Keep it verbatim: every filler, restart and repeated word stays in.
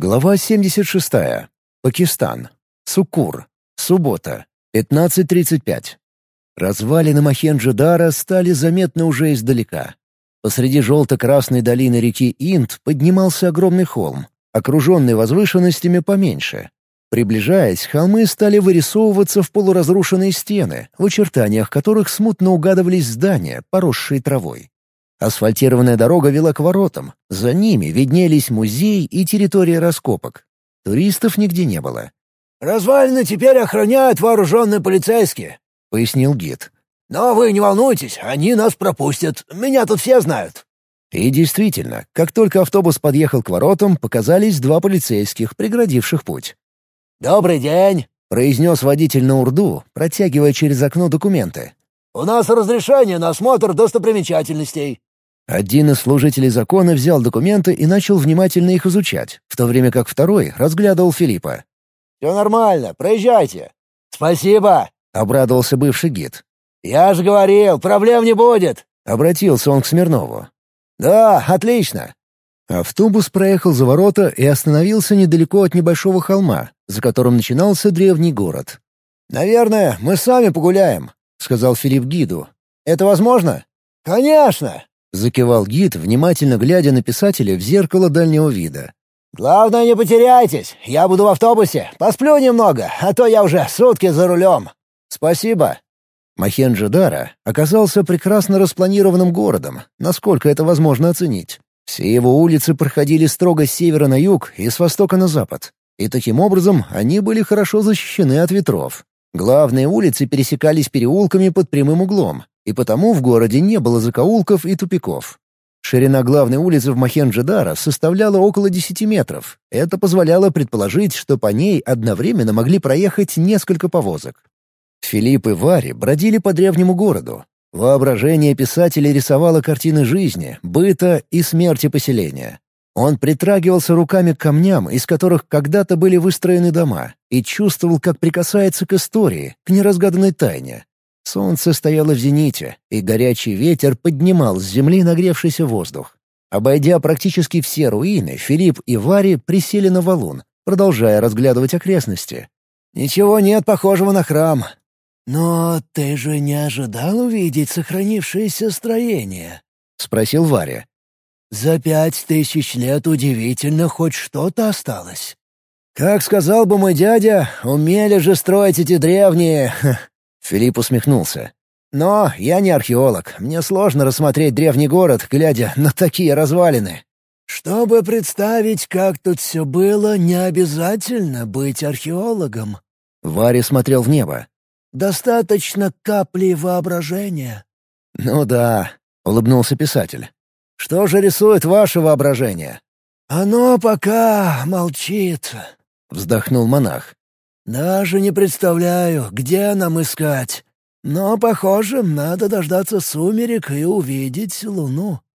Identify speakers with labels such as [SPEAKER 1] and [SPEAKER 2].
[SPEAKER 1] Глава семьдесят шестая. Пакистан. Суккур. Суббота. пятнадцать тридцать пять. Развалины Мохенджо-Даро стали заметны уже издалека. Посреди желто-красной долины реки Инд поднимался огромный холм, окруженный возвышенностями поменьше. Приближаясь, холмы стали вырисовываться в полуразрушенные стены, в очертаниях которых смутно угадывались здания, поросшие травой. Асфальтированная дорога вела к воротам, за ними виднелись музей и территория раскопок. Туристов нигде не было.
[SPEAKER 2] «Развалины теперь охраняют вооруженные полицейские», — пояснил гид. «Но вы не волнуйтесь, они нас пропустят, меня тут все знают».
[SPEAKER 1] И действительно, как только автобус подъехал к воротам, показались два полицейских, преградивших путь.
[SPEAKER 2] «Добрый день»,
[SPEAKER 1] — произнес водитель на урду, протягивая через окно документы.
[SPEAKER 2] «У нас разрешение на осмотр достопримечательностей».
[SPEAKER 1] Один из служителей закона взял документы и начал внимательно их изучать, в то время как второй разглядывал Филиппа.
[SPEAKER 2] «Все нормально, проезжайте». «Спасибо», —
[SPEAKER 1] обрадовался бывший гид.
[SPEAKER 2] «Я же говорил, проблем не будет»,
[SPEAKER 1] — обратился он к Смирнову.
[SPEAKER 2] «Да, отлично».
[SPEAKER 1] Автобус проехал за ворота и остановился недалеко от небольшого холма, за которым начинался древний город.
[SPEAKER 2] «Наверное, мы сами погуляем», — сказал Филипп гиду. «Это возможно?» «Конечно!»
[SPEAKER 1] — закивал гид, внимательно глядя на писателя в зеркало дальнего вида.
[SPEAKER 2] «Главное, не потеряйтесь. Я буду в автобусе. Посплю немного, а то я уже сутки за рулем».
[SPEAKER 1] «Спасибо». Мохенджо-Даро оказался прекрасно распланированным городом, насколько это возможно оценить. Все его улицы проходили строго с севера на юг и с востока на запад. И таким образом они были хорошо защищены от ветров. Главные улицы пересекались переулками под прямым углом, и потому в городе не было закоулков и тупиков. Ширина главной улицы в Мохенджо-Даро составляла около десяти метров. Это позволяло предположить, что по ней одновременно могли проехать несколько повозок. Филипп и Варя бродили по древнему городу. Воображение писателя рисовало картины жизни, быта и смерти поселения. Он притрагивался руками к камням, из которых когда-то были выстроены дома, и чувствовал, как прикасается к истории, к неразгаданной тайне. Солнце стояло в зените, и горячий ветер поднимал с земли нагревшийся воздух. Обойдя практически все руины, Филипп и Варя присели на валун, продолжая разглядывать окрестности.
[SPEAKER 2] «Ничего нет похожего на храм». «Но ты же не ожидал увидеть сохранившееся строение?»
[SPEAKER 1] — спросил Варя.
[SPEAKER 2] «За пять тысяч лет удивительно хоть что-то осталось».
[SPEAKER 1] «Как сказал бы мой дядя, умели же строить эти древние...» Филипп усмехнулся. «Но я не археолог. Мне сложно рассмотреть древний город, глядя на такие развалины».
[SPEAKER 2] «Чтобы представить, как тут все было, не обязательно быть археологом».
[SPEAKER 1] Варя смотрел в небо.
[SPEAKER 2] «Достаточно капли воображения».
[SPEAKER 1] «Ну да», — улыбнулся писатель. «Что же рисует ваше воображение?»
[SPEAKER 2] «Оно пока молчит», — вздохнул монах. «Даже не представляю, где нам искать. Но, похоже, надо дождаться сумерек и увидеть луну».